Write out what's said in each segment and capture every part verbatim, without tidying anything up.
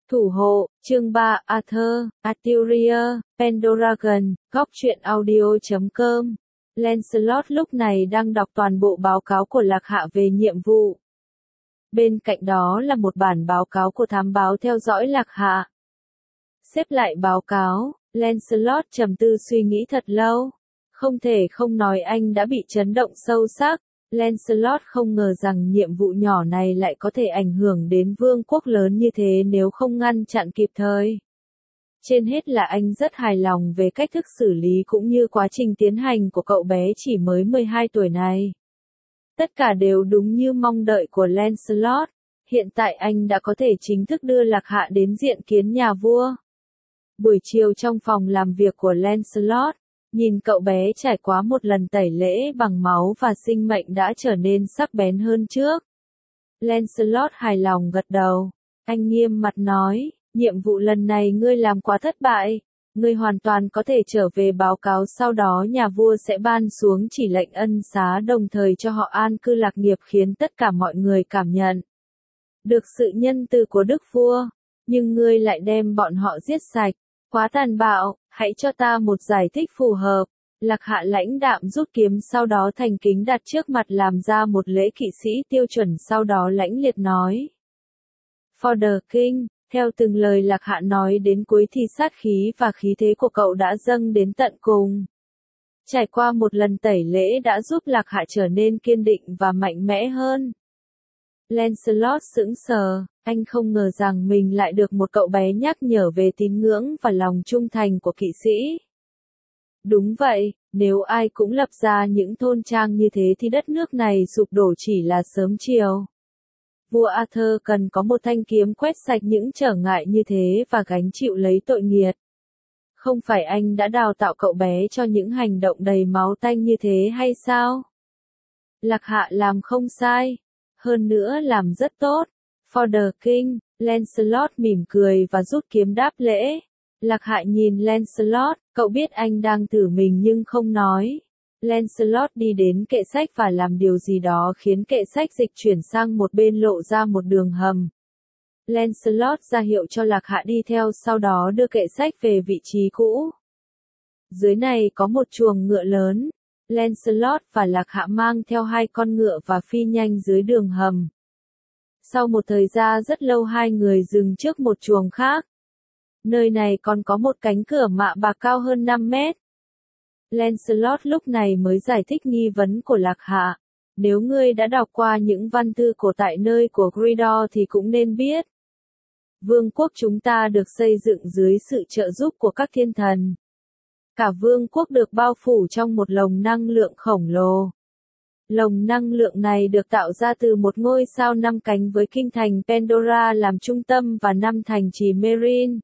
Thủ hộ, chương ba, Arthur, Arturia, Pendragon, góc truyện audio chấm com. Lancelot lúc này đang đọc toàn bộ báo cáo của Lạc Hạ về nhiệm vụ. Bên cạnh đó là một bản báo cáo của thám báo theo dõi Lạc Hạ. Xếp lại báo cáo, Lancelot trầm tư suy nghĩ thật lâu. Không thể không nói anh đã bị chấn động sâu sắc. Lancelot không ngờ rằng nhiệm vụ nhỏ này lại có thể ảnh hưởng đến vương quốc lớn như thế nếu không ngăn chặn kịp thời. Trên hết là anh rất hài lòng về cách thức xử lý cũng như quá trình tiến hành của cậu bé chỉ mới mười hai tuổi này. Tất cả đều đúng như mong đợi của Lancelot. Hiện tại anh đã có thể chính thức đưa Lạc Hạ đến diện kiến nhà vua. Buổi chiều trong phòng làm việc của Lancelot, nhìn cậu bé trải qua một lần tẩy lễ bằng máu và sinh mệnh đã trở nên sắc bén hơn trước. Lancelot hài lòng gật đầu. Anh nghiêm mặt nói, nhiệm vụ lần này ngươi làm quá thất bại. Ngươi hoàn toàn có thể trở về báo cáo, sau đó nhà vua sẽ ban xuống chỉ lệnh ân xá đồng thời cho họ an cư lạc nghiệp, khiến tất cả mọi người cảm nhận được sự nhân từ của đức vua. Nhưng ngươi lại đem bọn họ giết sạch. Quá tàn bạo, hãy cho ta một giải thích phù hợp. Lạc Hạ lãnh đạm rút kiếm, sau đó thành kính đặt trước mặt làm ra một lễ kỵ sĩ tiêu chuẩn, sau đó lãnh liệt nói. For the king, theo từng lời Lạc Hạ nói đến cuối thì sát khí và khí thế của cậu đã dâng đến tận cùng. Trải qua một lần tẩy lễ đã giúp Lạc Hạ trở nên kiên định và mạnh mẽ hơn. Lancelot sững sờ, anh không ngờ rằng mình lại được một cậu bé nhắc nhở về tín ngưỡng và lòng trung thành của kỵ sĩ. Đúng vậy, nếu ai cũng lập ra những thôn trang như thế thì đất nước này sụp đổ chỉ là sớm chiều. Vua Arthur cần có một thanh kiếm quét sạch những trở ngại như thế và gánh chịu lấy tội nghiệt. Không phải anh đã đào tạo cậu bé cho những hành động đầy máu tanh như thế hay sao? Lạc Hạ làm không sai. Hơn nữa làm rất tốt. For the king, Lancelot mỉm cười và rút kiếm đáp lễ. Lạc Hạ nhìn Lancelot, cậu biết anh đang thử mình nhưng không nói. Lancelot đi đến kệ sách và làm điều gì đó khiến kệ sách dịch chuyển sang một bên, lộ ra một đường hầm. Lancelot ra hiệu cho Lạc Hạ đi theo, sau đó đưa kệ sách về vị trí cũ. Dưới này có một chuồng ngựa lớn. Lancelot và Lạc Hạ mang theo hai con ngựa và phi nhanh dưới đường hầm. Sau một thời gian rất lâu hai người dừng trước một chuồng khác. Nơi này còn có một cánh cửa mạ bạc cao hơn năm mét. Lancelot lúc này mới giải thích nghi vấn của Lạc Hạ. Nếu ngươi đã đọc qua những văn thư cổ tại nơi của Gridor thì cũng nên biết. Vương quốc chúng ta được xây dựng dưới sự trợ giúp của các thiên thần. Cả vương quốc được bao phủ trong một lồng năng lượng khổng lồ. Lồng năng lượng này được tạo ra từ một ngôi sao năm cánh với kinh thành Pandora làm trung tâm và năm thành trì Meereen,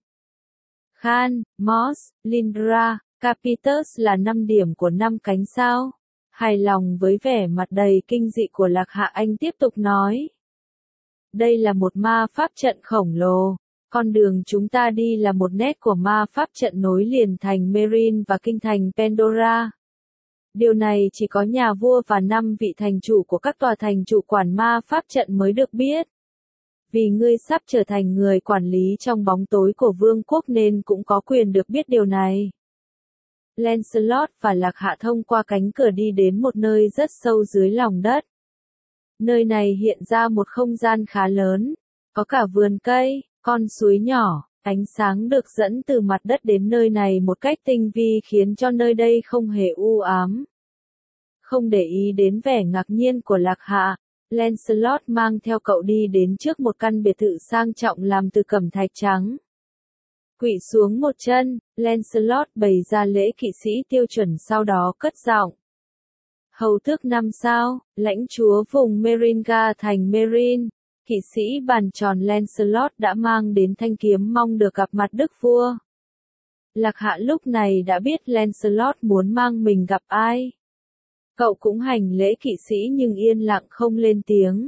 Khan, Mos, Lindra, Capitus là năm điểm của năm cánh sao. Hài lòng với vẻ mặt đầy kinh dị của Lạc Hạ, anh tiếp tục nói. Đây là một ma pháp trận khổng lồ. Con đường chúng ta đi là một nét của ma pháp trận nối liền thành Meereen và kinh thành Pandora. Điều này chỉ có nhà vua và năm vị thành chủ của các tòa thành chủ quản ma pháp trận mới được biết. Vì ngươi sắp trở thành người quản lý trong bóng tối của vương quốc nên cũng có quyền được biết điều này. Lancelot và Lạc Hạ thông qua cánh cửa đi đến một nơi rất sâu dưới lòng đất. Nơi này hiện ra một không gian khá lớn, có cả vườn cây, con suối nhỏ, ánh sáng được dẫn từ mặt đất đến nơi này một cách tinh vi khiến cho nơi đây không hề u ám. Không để ý đến vẻ ngạc nhiên của Lạc Hạ, Lancelot mang theo cậu đi đến trước một căn biệt thự sang trọng làm từ cẩm thạch trắng. Quỵ xuống một chân, Lancelot bày ra lễ kỵ sĩ tiêu chuẩn, sau đó cất giọng. Hầu tước năm sao, lãnh chúa vùng Meringa thành Meereen, kỵ sĩ bàn tròn Lancelot đã mang đến thanh kiếm mong được gặp mặt đức vua. Lạc Hạ lúc này đã biết Lancelot muốn mang mình gặp ai. Cậu cũng hành lễ kỵ sĩ nhưng yên lặng không lên tiếng.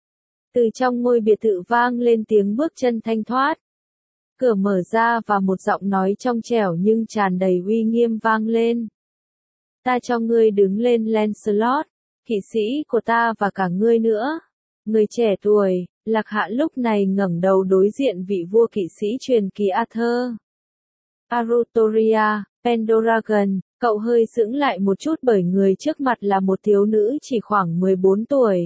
Từ trong ngôi biệt thự vang lên tiếng bước chân thanh thoát. Cửa mở ra và một giọng nói trong trẻo nhưng tràn đầy uy nghiêm vang lên. Ta cho ngươi đứng lên Lancelot, kỵ sĩ của ta và cả ngươi nữa. Người trẻ tuổi, Lạc Hạ lúc này ngẩng đầu đối diện vị vua kỵ sĩ truyền kỳ Arthur. Arutoria, Pendragon, cậu hơi sững lại một chút bởi người trước mặt là một thiếu nữ chỉ khoảng mười bốn tuổi.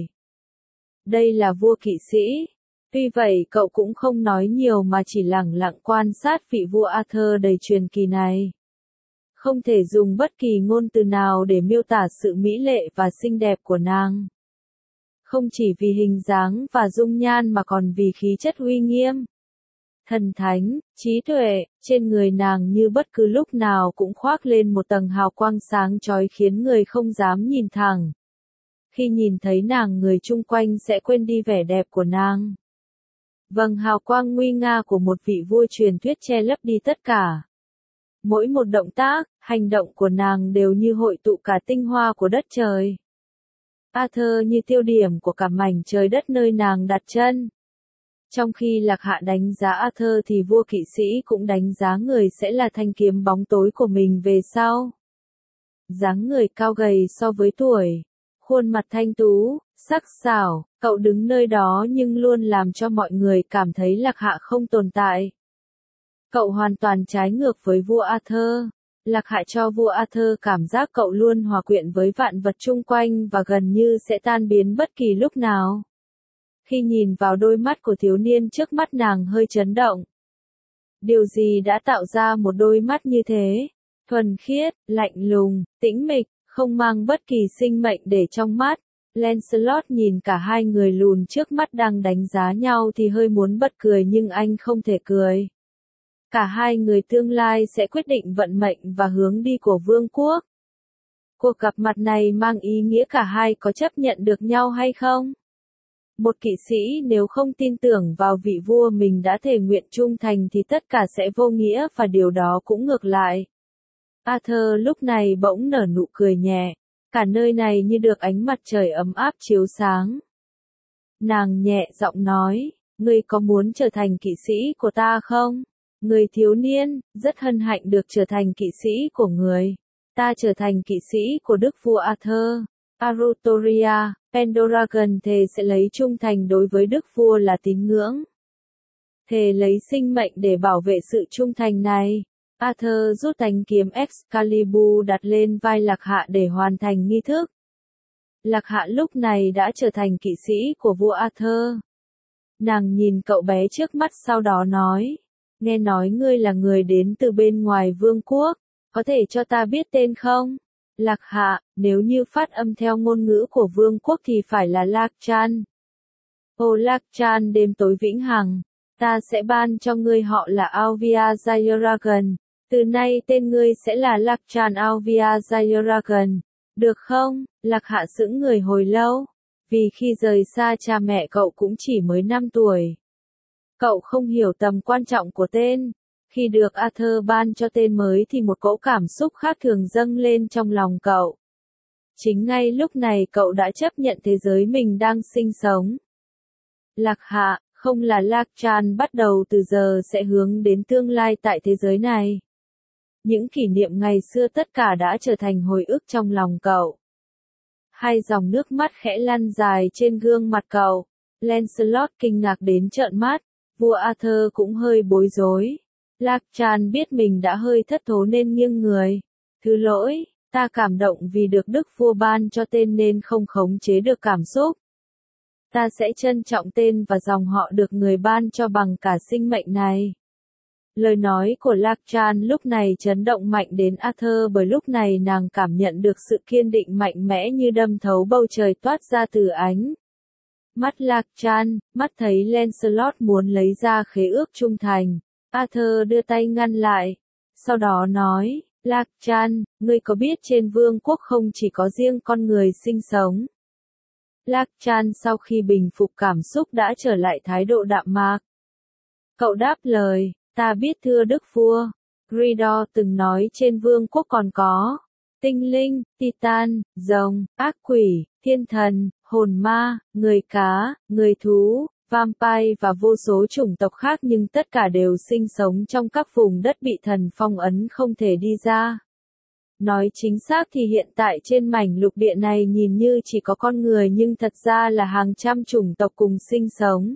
Đây là vua kỵ sĩ. Tuy vậy cậu cũng không nói nhiều mà chỉ lẳng lặng quan sát vị vua Arthur đầy truyền kỳ này. Không thể dùng bất kỳ ngôn từ nào để miêu tả sự mỹ lệ và xinh đẹp của nàng. Không chỉ vì hình dáng và dung nhan mà còn vì khí chất uy nghiêm, thần thánh, trí tuệ, trên người nàng như bất cứ lúc nào cũng khoác lên một tầng hào quang sáng chói khiến người không dám nhìn thẳng. Khi nhìn thấy nàng người chung quanh sẽ quên đi vẻ đẹp của nàng. Vầng hào quang nguy nga của một vị vua truyền thuyết che lấp đi tất cả. Mỗi một động tác, hành động của nàng đều như hội tụ cả tinh hoa của đất trời. Arthur như tiêu điểm của cả mảnh trời đất nơi nàng đặt chân. Trong khi Lạc Hạ đánh giá Arthur thì vua kỵ sĩ cũng đánh giá người sẽ là thanh kiếm bóng tối của mình về sau. Dáng người cao gầy so với tuổi, khuôn mặt thanh tú, sắc sảo, cậu đứng nơi đó nhưng luôn làm cho mọi người cảm thấy Lạc Hạ không tồn tại. Cậu hoàn toàn trái ngược với vua Arthur. Lạc Hạ cho vua Arthur cảm giác cậu luôn hòa quyện với vạn vật chung quanh và gần như sẽ tan biến bất kỳ lúc nào. Khi nhìn vào đôi mắt của thiếu niên trước mắt nàng hơi chấn động. Điều gì đã tạo ra một đôi mắt như thế? Thuần khiết, lạnh lùng, tĩnh mịch, không mang bất kỳ sinh mệnh để trong mắt. Lancelot nhìn cả hai người lùn trước mắt đang đánh giá nhau thì hơi muốn bật cười nhưng anh không thể cười. Cả hai người tương lai sẽ quyết định vận mệnh và hướng đi của vương quốc. Cuộc gặp mặt này mang ý nghĩa cả hai có chấp nhận được nhau hay không? Một kỵ sĩ nếu không tin tưởng vào vị vua mình đã thề nguyện trung thành thì tất cả sẽ vô nghĩa và điều đó cũng ngược lại. Arthur lúc này bỗng nở nụ cười nhẹ. Cả nơi này như được ánh mặt trời ấm áp chiếu sáng. Nàng nhẹ giọng nói, ngươi có muốn trở thành kỵ sĩ của ta không? Người thiếu niên, rất hân hạnh được trở thành kỵ sĩ của người. Ta trở thành kỵ sĩ của đức vua Arthur. Arutoria, Pendragon thề sẽ lấy trung thành đối với đức vua là tín ngưỡng. Thề lấy sinh mệnh để bảo vệ sự trung thành này. Arthur rút thanh kiếm Excalibur đặt lên vai Lạc Hạ để hoàn thành nghi thức. Lạc Hạ lúc này đã trở thành kỵ sĩ của vua Arthur. Nàng nhìn cậu bé trước mắt sau đó nói, nghe nói ngươi là người đến từ bên ngoài vương quốc, có thể cho ta biết tên không? Lạc Hạ, nếu như phát âm theo ngôn ngữ của vương quốc thì phải là Lạc Chan. Ô Lạc Chan đêm tối vĩnh hằng, ta sẽ ban cho ngươi họ là Alvia Jayaragan. Từ nay tên ngươi sẽ là Lạc Chan Alvia Jayaragan. Được không? Lạc Hạ sững người hồi lâu. Vì khi rời xa cha mẹ cậu cũng chỉ mới năm tuổi. Cậu không hiểu tầm quan trọng của tên. Khi được Arthur ban cho tên mới thì một cỗ cảm xúc khác thường dâng lên trong lòng cậu. Chính ngay lúc này cậu đã chấp nhận thế giới mình đang sinh sống. Lạc Hạ, không là Lạc Chan bắt đầu từ giờ sẽ hướng đến tương lai tại thế giới này. Những kỷ niệm ngày xưa tất cả đã trở thành hồi ức trong lòng cậu. Hai dòng nước mắt khẽ lăn dài trên gương mặt cậu. Lancelot kinh ngạc đến trợn mắt. Vua Arthur cũng hơi bối rối. Lạc Chan biết mình đã hơi thất thố nên nghiêng người. Thứ lỗi, ta cảm động vì được đức vua ban cho tên nên không khống chế được cảm xúc. Ta sẽ trân trọng tên và dòng họ được người ban cho bằng cả sinh mệnh này. Lời nói của Lạc Chan lúc này chấn động mạnh đến Arthur bởi lúc này nàng cảm nhận được sự kiên định mạnh mẽ như đâm thấu bầu trời toát ra từ ánh. Mắt Lạc Chan, mắt thấy Lancelot muốn lấy ra khế ước trung thành. Arthur đưa tay ngăn lại. Sau đó nói, Lạc Chan, ngươi có biết trên vương quốc không chỉ có riêng con người sinh sống. Lạc Chan sau khi bình phục cảm xúc đã trở lại thái độ đạm mạc. Cậu đáp lời, ta biết thưa đức vua. Gridor từng nói trên vương quốc còn có tinh linh, titan, rồng, ác quỷ, thiên thần, hồn ma, người cá, người thú, vampire và vô số chủng tộc khác nhưng tất cả đều sinh sống trong các vùng đất bị thần phong ấn không thể đi ra. Nói chính xác thì hiện tại trên mảnh lục địa này nhìn như chỉ có con người nhưng thật ra là hàng trăm chủng tộc cùng sinh sống.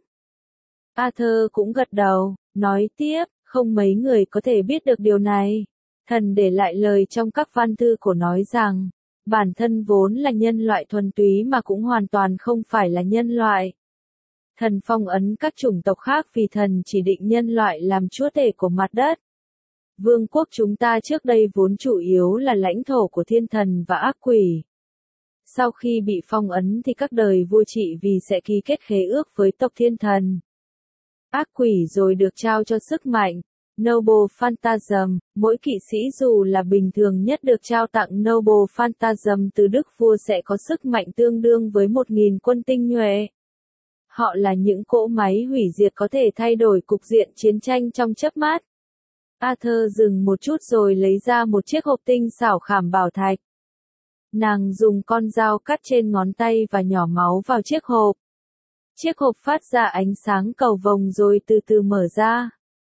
Arthur cũng gật đầu, nói tiếp, không mấy người có thể biết được điều này. Thần để lại lời trong các văn thư cổ nói rằng, bản thân vốn là nhân loại thuần túy mà cũng hoàn toàn không phải là nhân loại. Thần phong ấn các chủng tộc khác vì thần chỉ định nhân loại làm chúa tể của mặt đất. Vương quốc chúng ta trước đây vốn chủ yếu là lãnh thổ của thiên thần và ác quỷ. Sau khi bị phong ấn thì các đời vua trị vì sẽ ký kết khế ước với tộc thiên thần. Ác quỷ rồi được trao cho sức mạnh. Noble Phantasm, mỗi kỵ sĩ dù là bình thường nhất được trao tặng Noble Phantasm từ đức vua sẽ có sức mạnh tương đương với một nghìn quân tinh nhuệ. Họ là những cỗ máy hủy diệt có thể thay đổi cục diện chiến tranh trong chớp mắt. Arthur dừng một chút rồi lấy ra một chiếc hộp tinh xảo khảm bảo thạch. Nàng dùng con dao cắt trên ngón tay và nhỏ máu vào chiếc hộp. Chiếc hộp phát ra ánh sáng cầu vồng rồi từ từ mở ra.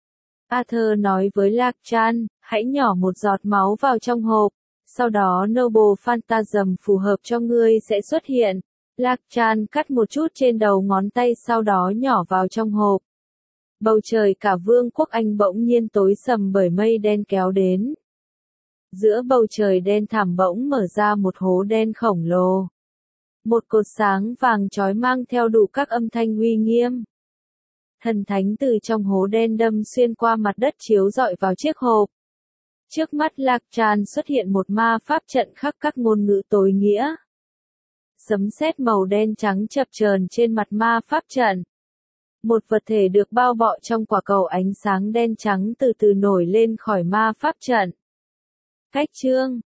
Arthur nói với Lạc Chan, hãy nhỏ một giọt máu vào trong hộp, sau đó Noble Phantasm phù hợp cho ngươi sẽ xuất hiện. Lạc Chan cắt một chút trên đầu ngón tay sau đó nhỏ vào trong hộp. Bầu trời cả vương quốc Anh bỗng nhiên tối sầm bởi mây đen kéo đến. Giữa bầu trời đen thẳm bỗng mở ra một hố đen khổng lồ. Một cột sáng vàng chói mang theo đủ các âm thanh uy nghiêm. Thần thánh từ trong hố đen đâm xuyên qua mặt đất chiếu rọi vào chiếc hộp. Trước mắt Lạc Chan xuất hiện một ma pháp trận khắc các ngôn ngữ tối nghĩa. Sấm sét màu đen trắng chập chờn trên mặt ma pháp trận. Một vật thể được bao bọc trong quả cầu ánh sáng đen trắng từ từ nổi lên khỏi ma pháp trận. Cách chương